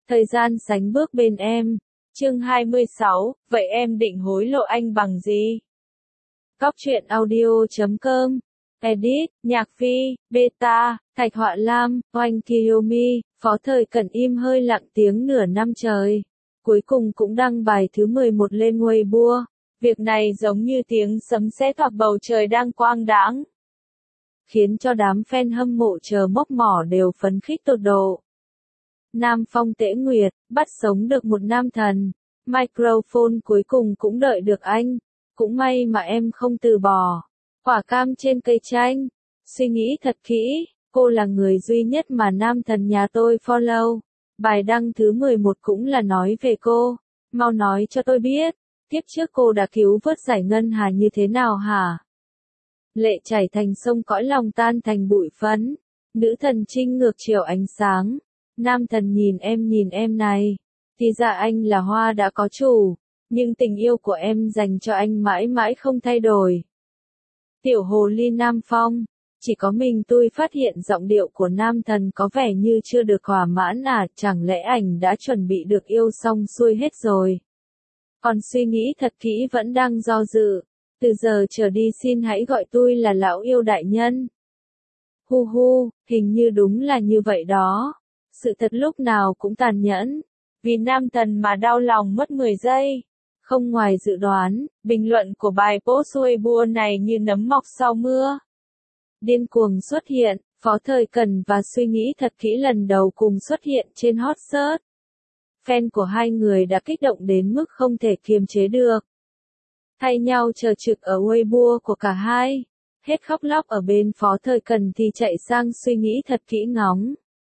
Thời gian sánh bước bên em. Chương 26, vậy em định hối lộ anh bằng gì? Góc truyện audio.com. Edit, Nhạc Phi, Beta, Thạch Họa Lam, Oanh Kiyomi, Phó Thời Cẩn im hơi lặng tiếng nửa năm trời. Cuối cùng cũng đăng bài thứ 11 lên Weibo. Việc này giống như tiếng sấm sét hoặc bầu trời đang quang đãng, khiến cho đám fan hâm mộ chờ mốc mỏ đều phấn khích tột độ. Nam Phong Tễ Nguyệt, bắt sống được một nam thần. Microphone cuối cùng cũng đợi được anh. Cũng may mà em không từ bỏ. Quả cam trên cây chanh. Suy nghĩ thật kỹ, cô là người duy nhất mà nam thần nhà tôi follow. Bài đăng thứ 11 cũng là nói về cô. Mau nói cho tôi biết, tiếp trước cô đã cứu vớt giải ngân hà như thế nào hả? Lệ chảy thành sông cõi lòng tan thành bụi phấn. Nữ thần trinh ngược chiều ánh sáng. Nam thần nhìn em này. Thì ra anh là hoa đã có chủ. Nhưng tình yêu của em dành cho anh mãi mãi không thay đổi. Tiểu hồ ly Nam Phong. Chỉ có mình tôi phát hiện giọng điệu của nam thần có vẻ như chưa được thỏa mãn à, chẳng lẽ ảnh đã chuẩn bị được yêu xong xuôi hết rồi. Còn suy nghĩ thật kỹ vẫn đang do dự. Từ giờ trở đi xin hãy gọi tôi là lão yêu đại nhân. Hu hu, hình như đúng là như vậy đó. Sự thật lúc nào cũng tàn nhẫn. Vì nam thần mà đau lòng mất 10 giây. Không ngoài dự đoán, bình luận của bài post Weibo này như nấm mọc sau mưa. Điên cuồng xuất hiện, Phó Thời Cẩn và suy nghĩ thật kỹ lần đầu cùng xuất hiện trên hot search. Fan của hai người đã kích động đến mức không thể kiềm chế được. Thay nhau chờ trực ở Weibo của cả hai. Hết khóc lóc ở bên Phó Thời Cẩn thì chạy sang suy nghĩ thật kỹ ngóng.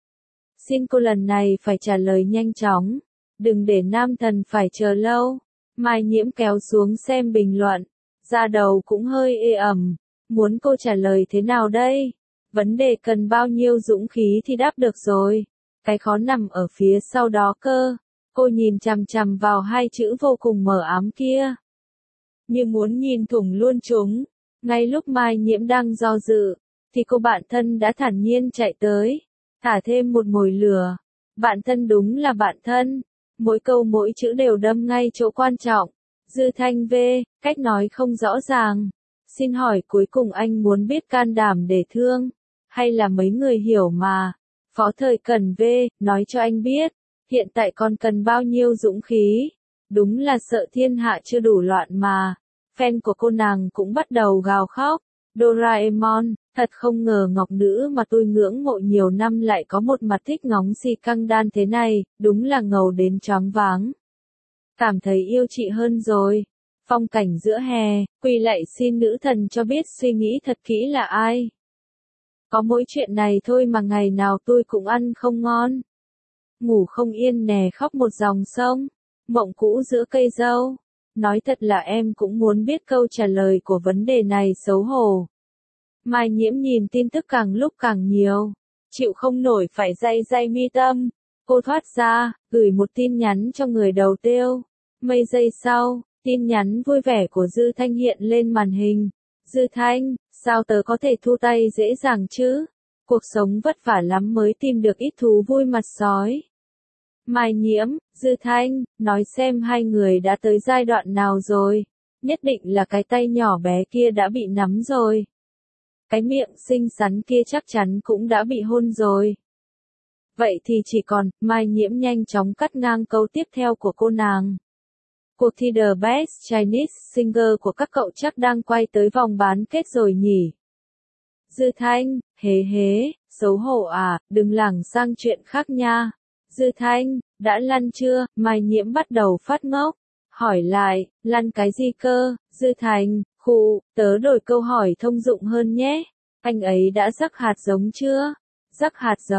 Xin cô lần này phải trả lời nhanh chóng. Đừng để nam thần phải chờ lâu. Mai Nhiễm kéo xuống xem bình luận. Da đầu cũng hơi ê ẩm. Muốn cô trả lời thế nào đây? Vấn đề cần bao nhiêu dũng khí thì đáp được rồi. Cái khó nằm ở phía sau đó cơ. Cô nhìn chằm chằm vào hai chữ vô cùng mờ ám kia. Như muốn nhìn thủng luôn chúng. Ngay lúc Mai Nhiễm đang do dự, thì cô bạn thân đã thản nhiên chạy tới. Thả thêm một mồi lửa. Bạn thân đúng là bạn thân. Mỗi câu mỗi chữ đều đâm ngay chỗ quan trọng. Dư Thanh V, cách nói không rõ ràng. Xin hỏi cuối cùng anh muốn biết can đảm để thương, hay là mấy người hiểu mà? Phó Thời Cẩn V, nói cho anh biết, hiện tại còn cần bao nhiêu dũng khí? Đúng là sợ thiên hạ chưa đủ loạn mà. Fan của cô nàng cũng bắt đầu gào khóc. Doraemon, thật không ngờ ngọc nữ mà tôi ngưỡng mộ nhiều năm lại có một mặt thích ngóng si căng đan thế này, đúng là ngầu đến choáng váng. Cảm thấy yêu chị hơn rồi. Phong cảnh giữa hè, quỳ lạy xin nữ thần cho biết suy nghĩ thật kỹ là ai. Có mỗi chuyện này thôi mà ngày nào tôi cũng ăn không ngon. Ngủ không yên nè, khóc một dòng sông. Mộng cũ giữa cây dâu. Nói thật là em cũng muốn biết câu trả lời của vấn đề này xấu hổ. Mai Nhiễm nhìn tin tức càng lúc càng nhiều. Chịu không nổi phải day mi tâm. Cô thoát ra, gửi một tin nhắn cho người đầu tiêu. Mấy giây sau, tin nhắn vui vẻ của Dư Thanh hiện lên màn hình. Dư Thanh, sao tớ có thể thu tay dễ dàng chứ? Cuộc sống vất vả lắm mới tìm được ít thú vui mặt sói. Mai Nhiễm, Dư Thanh, nói xem hai người đã tới giai đoạn nào rồi. Nhất định là cái tay nhỏ bé kia đã bị nắm rồi. Cái miệng xinh xắn kia chắc chắn cũng đã bị hôn rồi. Vậy thì chỉ còn, Mai Nhiễm nhanh chóng cắt ngang câu tiếp theo của cô nàng. Cuộc thi The Best Chinese Singer của các cậu chắc đang quay tới vòng bán kết rồi nhỉ? Dư Thanh, hế, xấu hổ à, đừng lảng sang chuyện khác nha. Dư Thanh, đã lăn chưa? Mai Nhiễm bắt đầu phát ngốc. Hỏi lại, lăn cái gì cơ? Dư Thanh, khụ, tớ đổi câu hỏi thông dụng hơn nhé. Anh ấy đã rắc hạt giống chưa? Rắc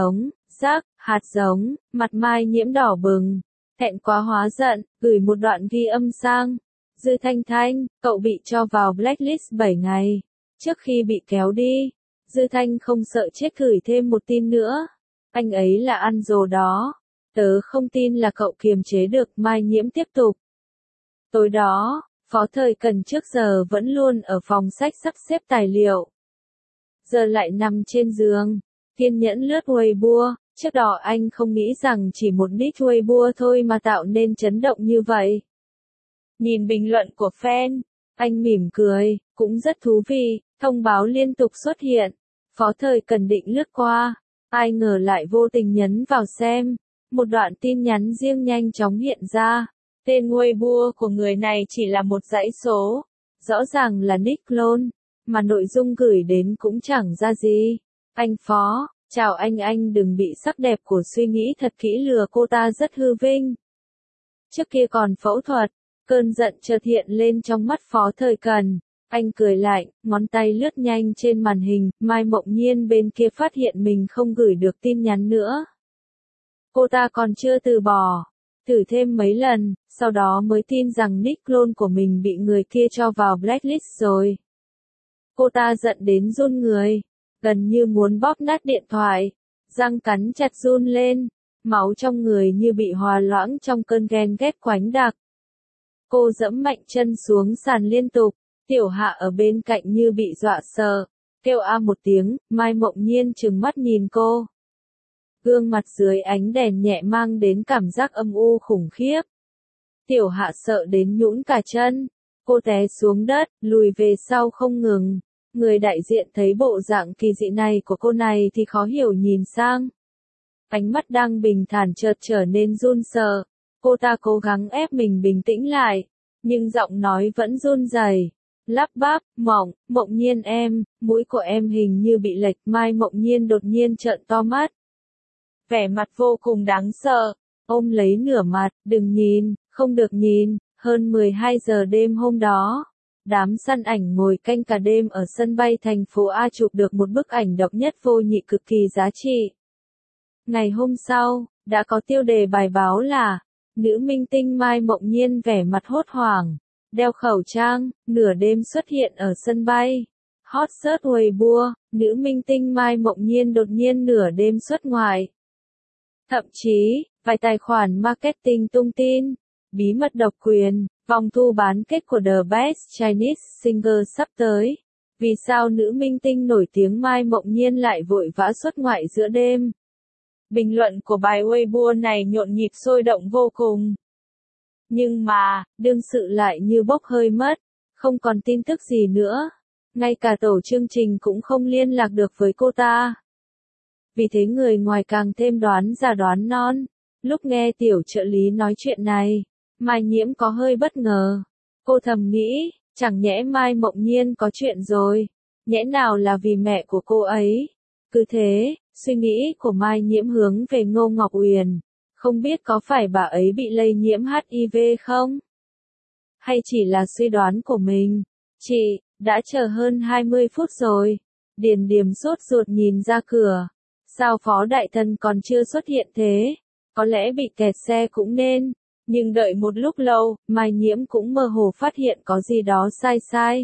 hạt giống, mặt Mai Nhiễm đỏ bừng. Thẹn quá hóa giận, gửi một đoạn ghi âm sang. Dư Thanh, cậu bị cho vào blacklist 7 ngày. Trước khi bị kéo đi, Dư Thanh không sợ chết gửi thêm một tin nữa. Anh ấy là ăn rồ đó. Tớ không tin là cậu kiềm chế được. Mai Nhiễm tiếp tục. Tối đó, Phó Thời Cẩn trước giờ vẫn luôn ở phòng sách sắp xếp tài liệu. Giờ lại nằm trên giường, kiên nhẫn lướt Weibo, Trước đó anh không nghĩ rằng chỉ một nick Weibo thôi mà tạo nên chấn động như vậy. Nhìn bình luận của fan, anh mỉm cười, cũng rất thú vị, thông báo liên tục xuất hiện. Phó Thời Cần định lướt qua, ai ngờ lại vô tình nhấn vào xem. Một đoạn tin nhắn riêng nhanh chóng hiện ra. Tên Weibo của người này chỉ là một dãy số. Rõ ràng là nick clone, mà nội dung gửi đến cũng chẳng ra gì. Anh Phó, chào anh đừng bị sắc đẹp của suy nghĩ thật kỹ lừa cô ta rất hư vinh. Trước kia còn phẫu thuật, cơn giận chợt hiện lên trong mắt Phó Thời Cần. Anh cười lạnh, ngón tay lướt nhanh trên màn hình, Mai Mộng Nhiên bên kia phát hiện mình không gửi được tin nhắn nữa. Cô ta còn chưa từ bỏ, thử thêm mấy lần, sau đó mới tin rằng nick clone của mình bị người kia cho vào blacklist rồi. Cô ta giận đến run người, gần như muốn bóp nát điện thoại, răng cắn chặt run lên, máu trong người như bị hòa loãng trong cơn ghen ghét quánh đặc. Cô giẫm mạnh chân xuống sàn liên tục, Tiểu Hạ ở bên cạnh như bị dọa sợ, kêu a một tiếng, Mai Mộng Nhiên trừng mắt nhìn cô. Gương mặt dưới ánh đèn nhẹ mang đến cảm giác âm u khủng khiếp. Tiểu Hạ sợ đến nhũn cả chân, cô té xuống đất, lùi về sau không ngừng. Người đại diện thấy bộ dạng kỳ dị này của cô này thì khó hiểu nhìn sang. Ánh mắt đang bình thản chợt trở nên run sợ. Cô ta cố gắng ép mình bình tĩnh lại, nhưng giọng nói vẫn run rẩy, lắp bắp, Mộng Nhiên em, mũi của em hình như bị lệch. Mai Mộng Nhiên đột nhiên trợn to mắt. Vẻ mặt vô cùng đáng sợ, ôm lấy nửa mặt, đừng nhìn, không được nhìn. Hơn 12 giờ đêm hôm đó, đám săn ảnh ngồi canh cả đêm ở sân bay thành phố A chụp được một bức ảnh độc nhất vô nhị cực kỳ giá trị. Ngày hôm sau, đã có tiêu đề bài báo là nữ minh tinh Mai Mộng Nhiên vẻ mặt hốt hoảng, đeo khẩu trang, nửa đêm xuất hiện ở sân bay. Hot search Weibo, nữ minh tinh Mai Mộng Nhiên đột nhiên nửa đêm xuất ngoại. Thậm chí, vài tài khoản marketing tung tin, bí mật độc quyền, vòng thu bán kết của The Best Chinese Singer sắp tới. Vì sao nữ minh tinh nổi tiếng Mai Mộng Nhiên lại vội vã xuất ngoại giữa đêm? Bình luận của bài Weibo này nhộn nhịp sôi động vô cùng. Nhưng mà, đương sự lại như bốc hơi mất, không còn tin tức gì nữa. Ngay cả tổ chương trình cũng không liên lạc được với cô ta. Vì thế người ngoài càng thêm đoán già đoán non. Lúc nghe tiểu trợ lý nói chuyện này, Mai Nhiễm có hơi bất ngờ. Cô thầm nghĩ, chẳng nhẽ Mai Mộng Nhiên có chuyện rồi, nhẽ nào là vì mẹ của cô ấy. Cứ thế, suy nghĩ của Mai Nhiễm hướng về Ngô Ngọc Uyển. Không biết có phải bà ấy bị lây nhiễm HIV không? Hay chỉ là suy đoán của mình? Chị, đã chờ hơn 20 phút rồi. Điền Điềm sốt ruột nhìn ra cửa. Sao Phó Đại Thần còn chưa xuất hiện thế? Có lẽ bị kẹt xe cũng nên. Nhưng đợi một lúc lâu, Mai Nhiễm cũng mơ hồ phát hiện có gì đó sai sai.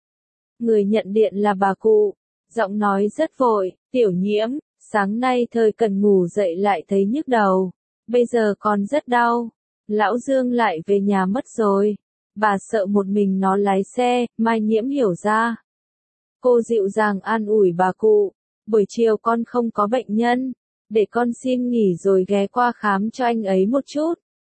Người nhận điện là bà cụ. Giọng nói rất vội, Tiểu Nhiễm, sáng nay Thời Cần ngủ dậy lại thấy nhức đầu. Bây giờ còn rất đau. Lão Dương lại về nhà mất rồi. Bà sợ một mình nó lái xe. Mai Nhiễm hiểu ra. Cô dịu dàng an ủi bà cụ. Buổi chiều con không có bệnh nhân. Để con xin nghỉ rồi ghé qua khám cho anh ấy một chút.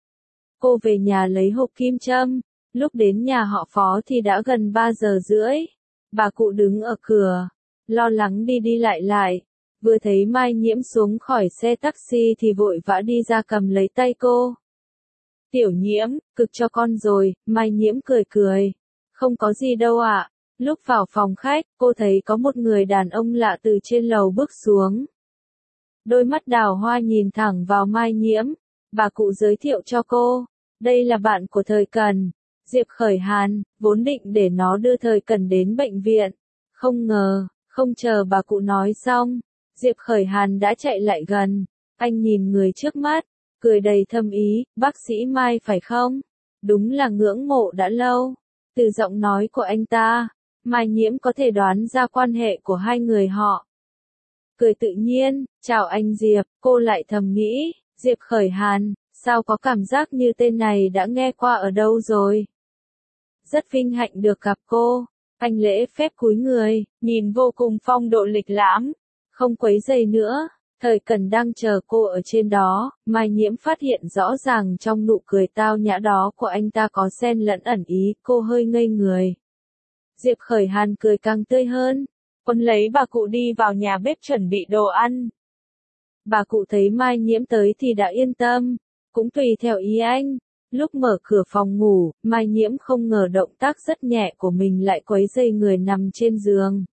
Cô về nhà lấy hộp kim châm. Lúc đến nhà họ Phó thì đã gần 3 giờ rưỡi. Bà cụ đứng ở cửa, lo lắng đi đi lại. Vừa thấy Mai Nhiễm xuống khỏi xe taxi thì vội vã đi ra cầm lấy tay cô. Tiểu Nhiễm, cực cho con rồi. Mai Nhiễm cười. Không có gì đâu ạ. Lúc vào phòng khách, cô thấy có một người đàn ông lạ từ trên lầu bước xuống. Đôi mắt đào hoa nhìn thẳng vào Mai Nhiễm. Bà cụ giới thiệu cho cô. Đây là bạn của Thời Cần, Diệp Khởi Hàn, vốn định để nó đưa Thời Cần đến bệnh viện. Không ngờ, không chờ bà cụ nói xong, Diệp Khởi Hàn đã chạy lại gần. Anh nhìn người trước mắt, cười đầy thâm ý, bác sĩ Mai phải không? Đúng là ngưỡng mộ đã lâu. Từ giọng nói của anh ta, Mai Nhiễm có thể đoán ra quan hệ của hai người họ. Cười tự nhiên, chào anh Diệp, cô lại thầm nghĩ, Diệp Khởi Hàn, sao có cảm giác như tên này đã nghe qua ở đâu rồi? Rất vinh hạnh được gặp cô. Anh lễ phép cúi người, nhìn vô cùng phong độ lịch lãm, không quấy rầy nữa. Thời Cần đang chờ cô ở trên đó, Mai Nhiễm phát hiện rõ ràng trong nụ cười tao nhã đó của anh ta có xen lẫn ẩn ý, cô hơi ngây người. Diệp Khởi Hàn cười càng tươi hơn, quân lấy bà cụ đi vào nhà bếp chuẩn bị đồ ăn. Bà cụ thấy Mai Nhiễm tới thì đã yên tâm, cũng tùy theo ý anh. Lúc mở cửa phòng ngủ, Mai Nhiễm không ngờ động tác rất nhẹ của mình lại quấy rầy người nằm trên giường.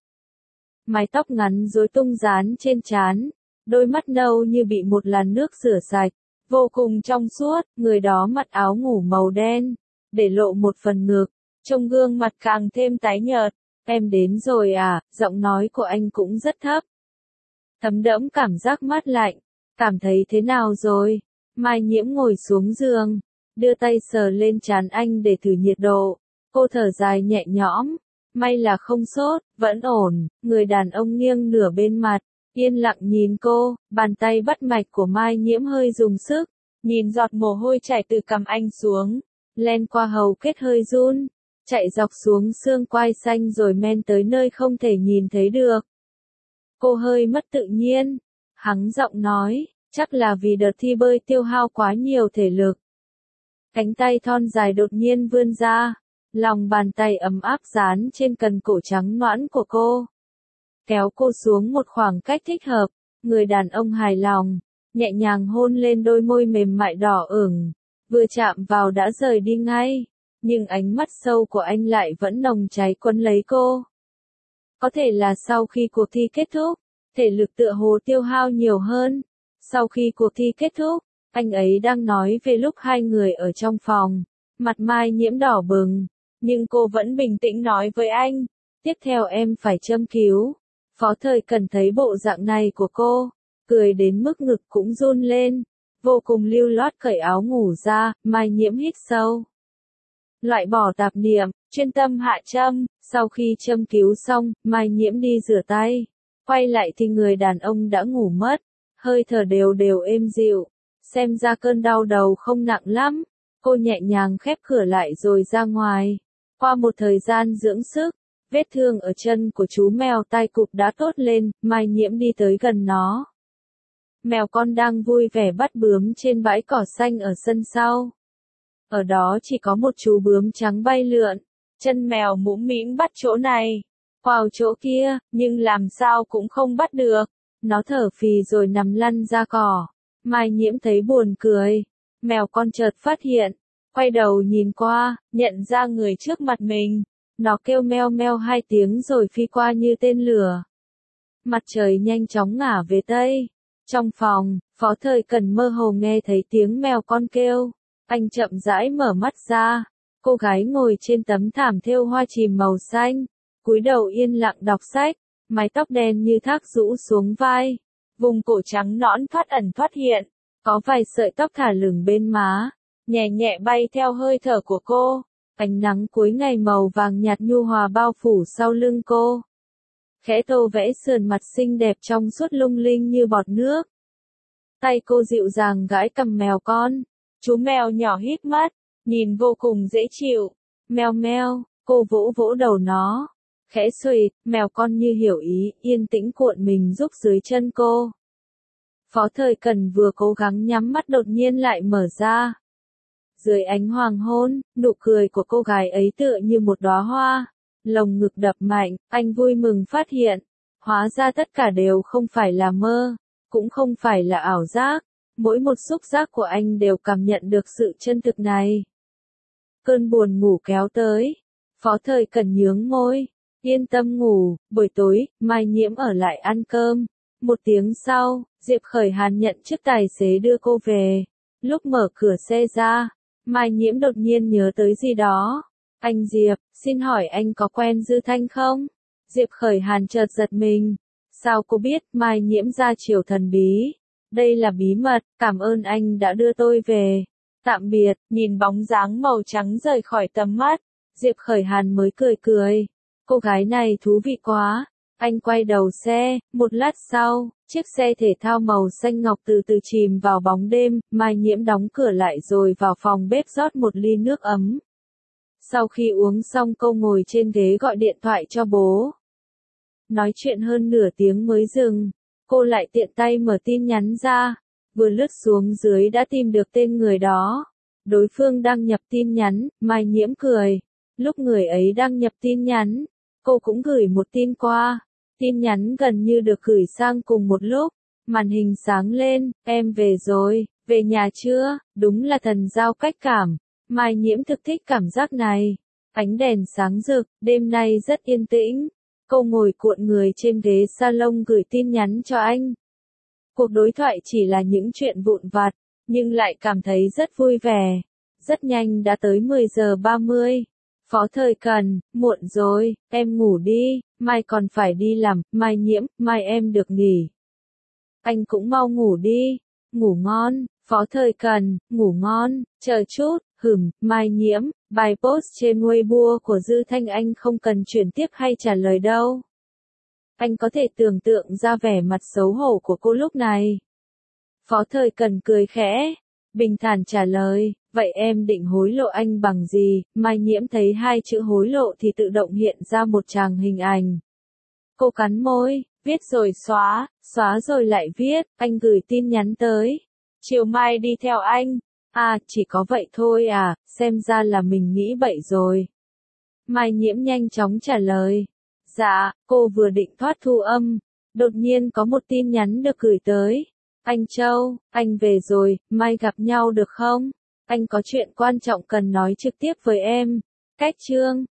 Mái tóc ngắn rối tung rán trên trán, đôi mắt nâu như bị một làn nước rửa sạch, vô cùng trong suốt, người đó mặc áo ngủ màu đen, để lộ một phần ngực, trông gương mặt càng thêm tái nhợt. Em đến rồi à, giọng nói của anh cũng rất thấp. Thấm đẫm cảm giác mát lạnh, cảm thấy thế nào rồi? Mai Nhiễm ngồi xuống giường, đưa tay sờ lên trán anh để thử nhiệt độ. Cô thở dài nhẹ nhõm, may là không sốt, vẫn ổn. Người đàn ông nghiêng nửa bên mặt, yên lặng nhìn cô, bàn tay bắt mạch của Mai Nhiễm hơi dùng sức, nhìn giọt mồ hôi chảy từ cằm anh xuống, len qua hầu kết hơi run, chạy dọc xuống xương quai xanh rồi men tới nơi không thể nhìn thấy được. Cô hơi mất tự nhiên, hắng giọng nói, chắc là vì đợt thi bơi tiêu hao quá nhiều thể lực. Cánh tay thon dài đột nhiên vươn ra, lòng bàn tay ấm áp dán trên cần cổ trắng nõn của cô. Kéo cô xuống một khoảng cách thích hợp, người đàn ông hài lòng, nhẹ nhàng hôn lên đôi môi mềm mại đỏ ửng, vừa chạm vào đã rời đi ngay, nhưng ánh mắt sâu của anh lại vẫn nồng cháy quấn lấy cô. Có thể là sau khi cuộc thi kết thúc, thể lực tựa hồ tiêu hao nhiều hơn. Sau khi cuộc thi kết thúc, anh ấy đang nói về lúc hai người ở trong phòng, mặt Mai Nhiễm đỏ bừng, nhưng cô vẫn bình tĩnh nói với anh, tiếp theo em phải châm cứu. Phó Thời Cần thấy bộ dạng này của cô, cười đến mức ngực cũng run lên, vô cùng lưu loát cởi áo ngủ ra. Mai Nhiễm hít sâu, loại bỏ tạp niệm, chuyên tâm hạ châm. Sau khi châm cứu xong, Mai Nhiễm đi rửa tay, quay lại thì người đàn ông đã ngủ mất, hơi thở đều đều êm dịu, xem ra cơn đau đầu không nặng lắm. Cô nhẹ nhàng khép cửa lại rồi ra ngoài. Qua một thời gian dưỡng sức, vết thương ở chân của chú mèo tai cụp đã tốt lên. Mai Nhiễm đi tới gần nó. Mèo con đang vui vẻ bắt bướm trên bãi cỏ xanh ở sân sau. Ở đó chỉ có một chú bướm trắng bay lượn, chân mèo mũm mĩm bắt chỗ này, vào chỗ kia, nhưng làm sao cũng không bắt được. Nó thở phì rồi nằm lăn ra cỏ. Mai Nhiễm thấy buồn cười. Mèo con chợt phát hiện, quay đầu nhìn qua, nhận ra người trước mặt mình. Nó kêu meo meo hai tiếng rồi phi qua như tên lửa. Mặt trời nhanh chóng ngả về tây. Trong phòng, Phó Thời Cần mơ hồ nghe thấy tiếng mèo con kêu. Anh chậm rãi mở mắt ra. Cô gái ngồi trên tấm thảm thêu hoa chìm màu xanh, cúi đầu yên lặng đọc sách, mái tóc đen như thác rũ xuống vai, vùng cổ trắng nõn thoát ẩn thoát hiện, có vài sợi tóc thả lửng bên má, nhẹ nhẹ bay theo hơi thở của cô. Ánh nắng cuối ngày màu vàng nhạt nhu hòa bao phủ sau lưng cô. Khẽ tô vẽ sườn mặt xinh đẹp trong suốt lung linh như bọt nước. Tay cô dịu dàng gãi cằm mèo con. Chú mèo nhỏ híp mắt, nhìn vô cùng dễ chịu. Meo meo, cô vỗ vỗ đầu nó. Khẽ xuỵt, mèo con như hiểu ý, yên tĩnh cuộn mình giúp dưới chân cô. Phó Thời Cần vừa cố gắng nhắm mắt đột nhiên lại mở ra. Dưới ánh hoàng hôn, nụ cười của cô gái ấy tựa như một đóa hoa. Lồng ngực đập mạnh, anh vui mừng phát hiện. Hóa ra tất cả đều không phải là mơ, cũng không phải là ảo giác. Mỗi một xúc giác của anh đều cảm nhận được sự chân thực này. Cơn buồn ngủ kéo tới. Phó Thời Cần nhướng môi. Yên tâm ngủ, buổi tối, Mai Nhiễm ở lại ăn cơm. Một tiếng sau, Diệp Khởi Hàn nhận chức tài xế đưa cô về. Lúc mở cửa xe ra, Mai Nhiễm đột nhiên nhớ tới gì đó. Anh Diệp, xin hỏi anh có quen Dư Thanh không? Diệp Khởi Hàn chợt giật mình. Sao cô biết? Mai Nhiễm ra chiều thần bí. Đây là bí mật, cảm ơn anh đã đưa tôi về. Tạm biệt, nhìn bóng dáng màu trắng rời khỏi tầm mắt. Diệp Khởi Hàn mới cười cười. Cô gái này thú vị quá. Anh quay đầu xe, một lát sau, chiếc xe thể thao màu xanh ngọc từ từ chìm vào bóng đêm. Mai Nhiễm đóng cửa lại rồi vào phòng bếp rót một ly nước ấm. Sau khi uống xong cô ngồi trên ghế gọi điện thoại cho bố. Nói chuyện hơn nửa tiếng mới dừng. Cô lại tiện tay mở tin nhắn ra, vừa lướt xuống dưới đã tìm được tên người đó. Đối phương đăng nhập tin nhắn, Mai Nhiễm cười. Lúc người ấy đăng nhập tin nhắn, cô cũng gửi một tin qua. Tin nhắn gần như được gửi sang cùng một lúc. Màn hình sáng lên, em về rồi, về nhà chưa? Đúng là thần giao cách cảm. Mai Nhiễm thực thích cảm giác này. Ánh đèn sáng rực, đêm nay rất yên tĩnh. Cô ngồi cuộn người trên ghế salon gửi tin nhắn cho anh. Cuộc đối thoại chỉ là những chuyện vụn vặt, nhưng lại cảm thấy rất vui vẻ. Rất nhanh đã tới 10 giờ 30. Phó Thời Cần, muộn rồi, em ngủ đi, mai còn phải đi làm, Mai Nhiễm, mai em được nghỉ. Anh cũng mau ngủ đi, ngủ ngon, Phó Thời Cần, ngủ ngon, chờ chút, Mai Nhiễm, bài post trên Weibo của Dư Thanh Anh không cần chuyển tiếp hay trả lời đâu. Anh có thể tưởng tượng ra vẻ mặt xấu hổ của cô lúc này. Phó Thời Cần cười khẽ, bình thản trả lời, vậy em định hối lộ anh bằng gì? Mai Nhiễm thấy hai chữ hối lộ thì tự động hiện ra một tràng hình ảnh. Cô cắn môi, viết rồi xóa, xóa rồi lại viết, anh gửi tin nhắn tới. Chiều mai đi theo anh. À, chỉ có vậy thôi à, xem ra là mình nghĩ bậy rồi. Mai Nhiễm nhanh chóng trả lời. Dạ, cô vừa định thoát thu âm. Đột nhiên có một tin nhắn được gửi tới. Anh Châu, anh về rồi, mai gặp nhau được không? Anh có chuyện quan trọng cần nói trực tiếp với em. Cách chương.